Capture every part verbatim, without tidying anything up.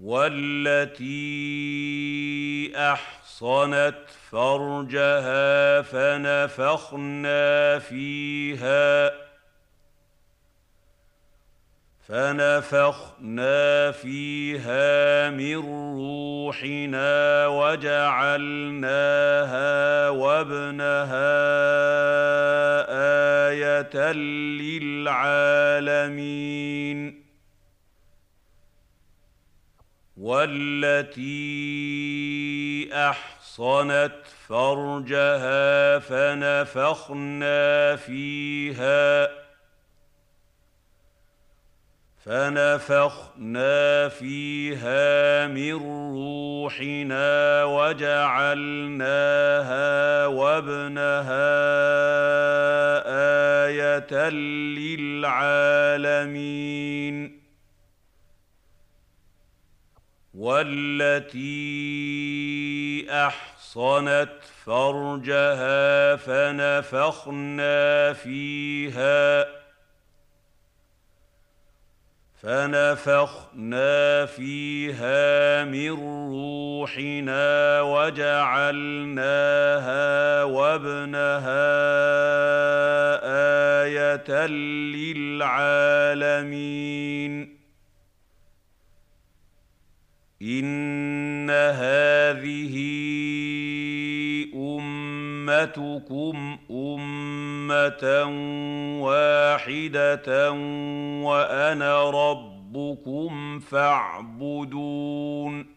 والتي أحصنت فرجها فنفخنا فيها فنفخنا فيها من روحنا وجعلناها وابنها آية للعالمين والتي أحصنت فرجها فنفخنا فيها فنفخنا فيها من روحنا وجعلناها وابنها آية للعالمين والتي أحصنت فرجها فنفخنا فيها فنفخنا فيها من روحنا وجعلناها وابنها آية للعالمين إن هذه أمتكم أمة واحدة وأنا ربكم فاعبدون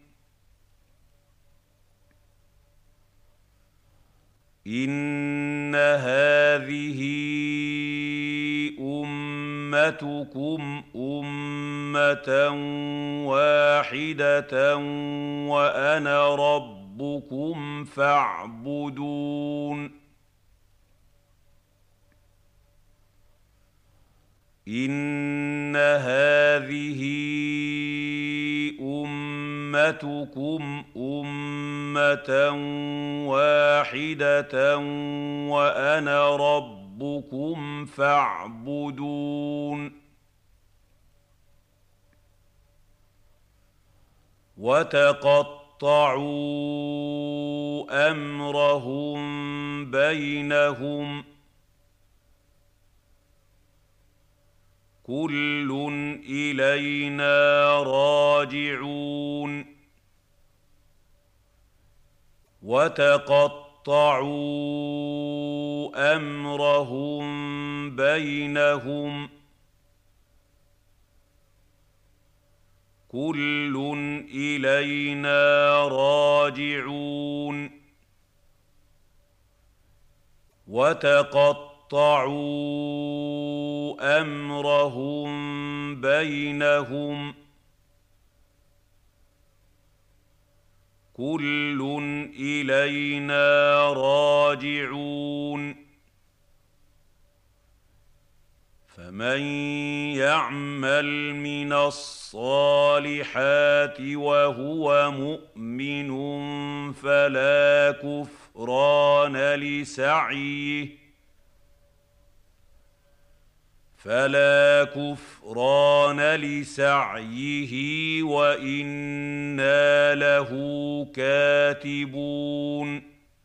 إن هذه أمتكم أمة واحدة وأنا ربكم فاعبدون إن هذه أمتكم أمة واحدة وأنا ربكم فاعبدون وتقطعوا أمرهم بينهم كل إلينا راجعون وتقطعوا أمرهم بينهم كل إلينا راجعون وتقطعوا أمرهم بينهم كل إلينا راجعون فمن يعمل من الصالحات وهو مؤمن فلا كفران لسعيه فلا كفران لسعيه وإنا له كاتبون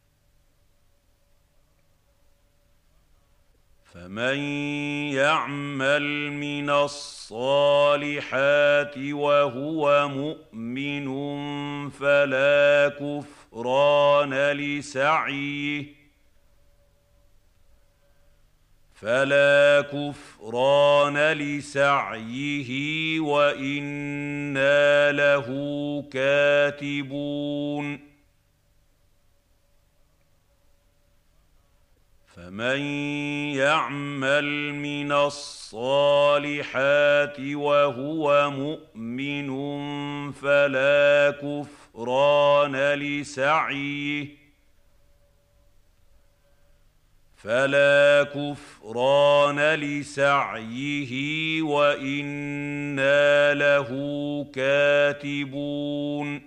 فمن يعمل من الصالحات وهو مؤمن فلا كفران لسعيه فلا كفران لسعيه وإنا له كاتبون فمن يعمل من الصالحات وهو مؤمن فلا كفران لسعيه فلا كفران لسعيه وإنا له كاتبون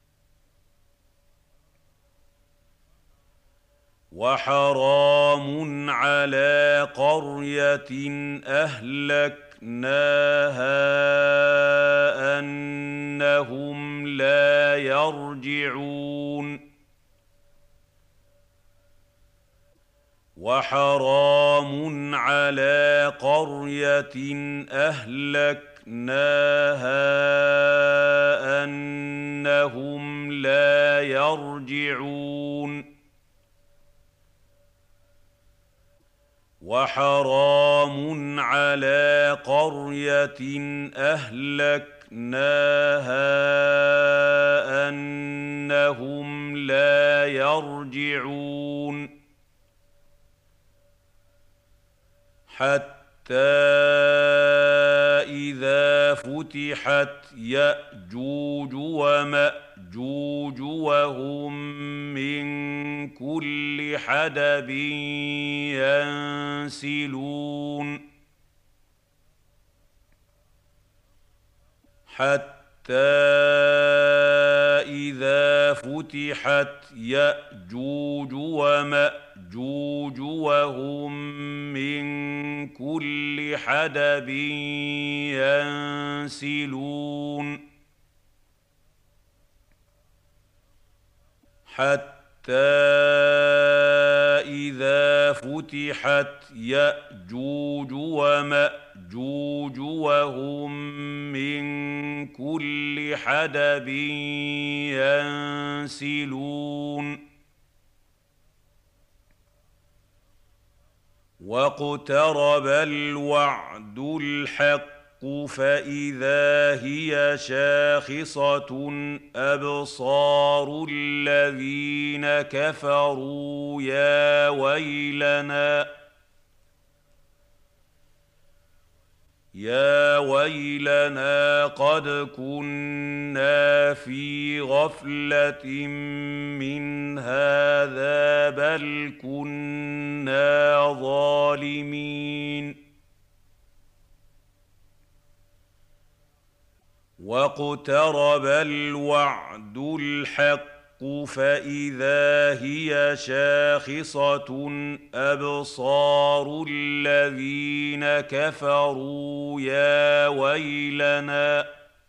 وحرام على قرية أهلكناها أنهم لا يرجعون وحرام على قرية أهلكناها أنهم لا يرجعون وحرام على قرية أهلكناها أنهم لا يرجعون حتى إذا فتحت يأجوج ومأجوج وهم من كل حدب ينسلون حتى إذا فتحت يأجوج ومأجوج وهم من كل حدب ينسلون حتى إذا فتحت يأجوج ومأجوج وهم من كل حدب ينسلون واقترب الوعد الحق فإذا هي شاخصة أبصار الذين كفروا يا ويلنا يا ويلنا قد كنا في غفلة من هذا بل كنا ظالمين واقترب الوعد الحق فإذا هي شاخصة أبصار الذين كفروا يا ويلنا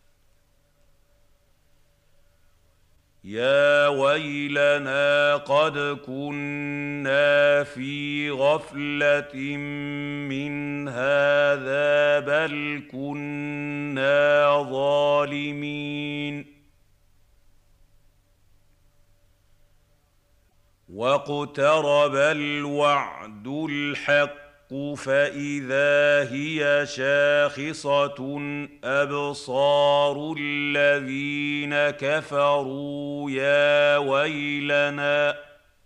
يا ويلنا قد كنا في غفلة من هذا بل كنا ظالمين واقترب الوعد الحق فإذا هي شاخصة أبصار الذين كفروا يا ويلنا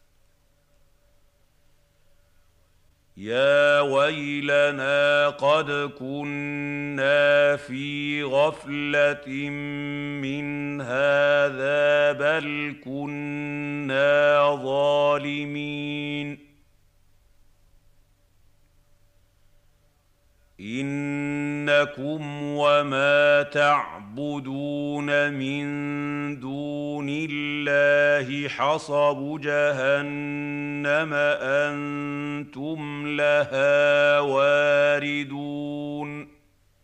يا ويلنا قد كنا في غفلة من هذا بل كنا ظالمين إنكم وما تعبدون من دون الله حصب جهنم أنتم لها واردون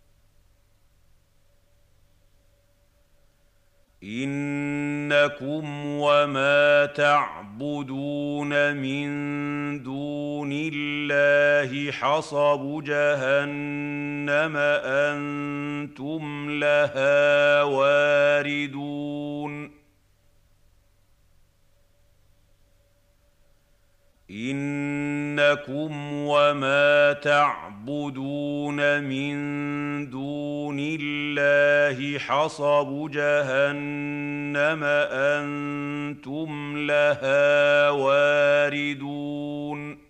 إنكم وما تعبدون من دون الله حصب جهنم أنتم لها واردون إنكم وما تعبدون من دون الله حصب جهنم أنتم لها واردون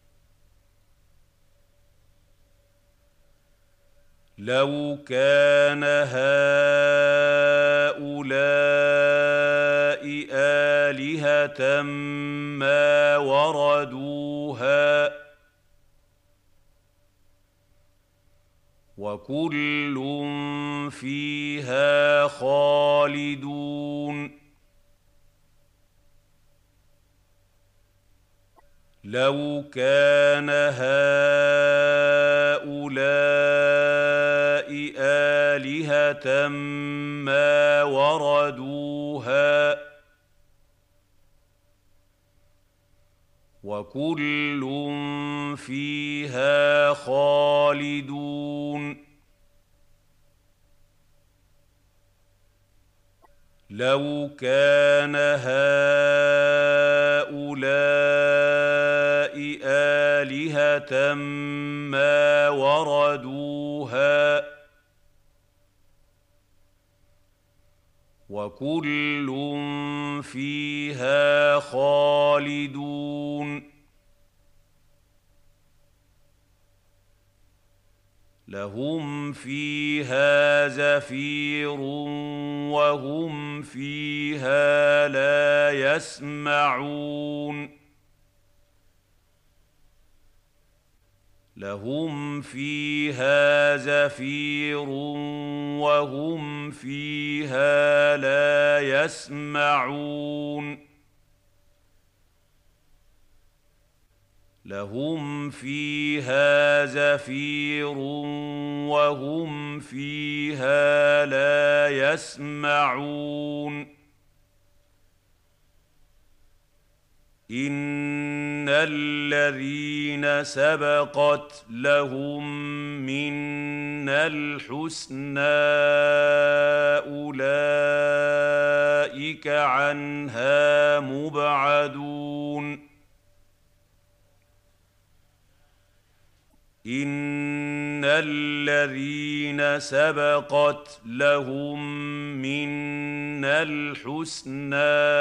لو كان هؤلاء آلهة ما وردوها وكل فيها خالدون لو كان هؤلاء آلهة ما وردوها وكل فيها خالدون لو كان هؤلاء آلهة ما وردوها وكل فيها خالدون لهم فيها زفير وهم فيها لا يسمعون لهم فيها زفير وهم فيها لا يسمعون لهم فيها زفير وهم فيها لا يسمعون إن الذين سبقت لهم منا الحسنى أولئك عنها مبعدون إن الذين سبقت لهم منا الحسنى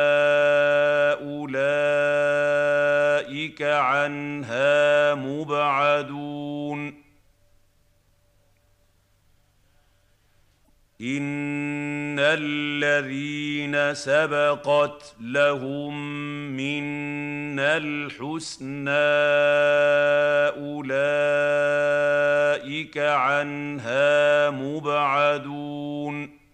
أولئك عنها مبعدون إن الذين سبقت لهم منا الحسنى أولئك عنها مبعدون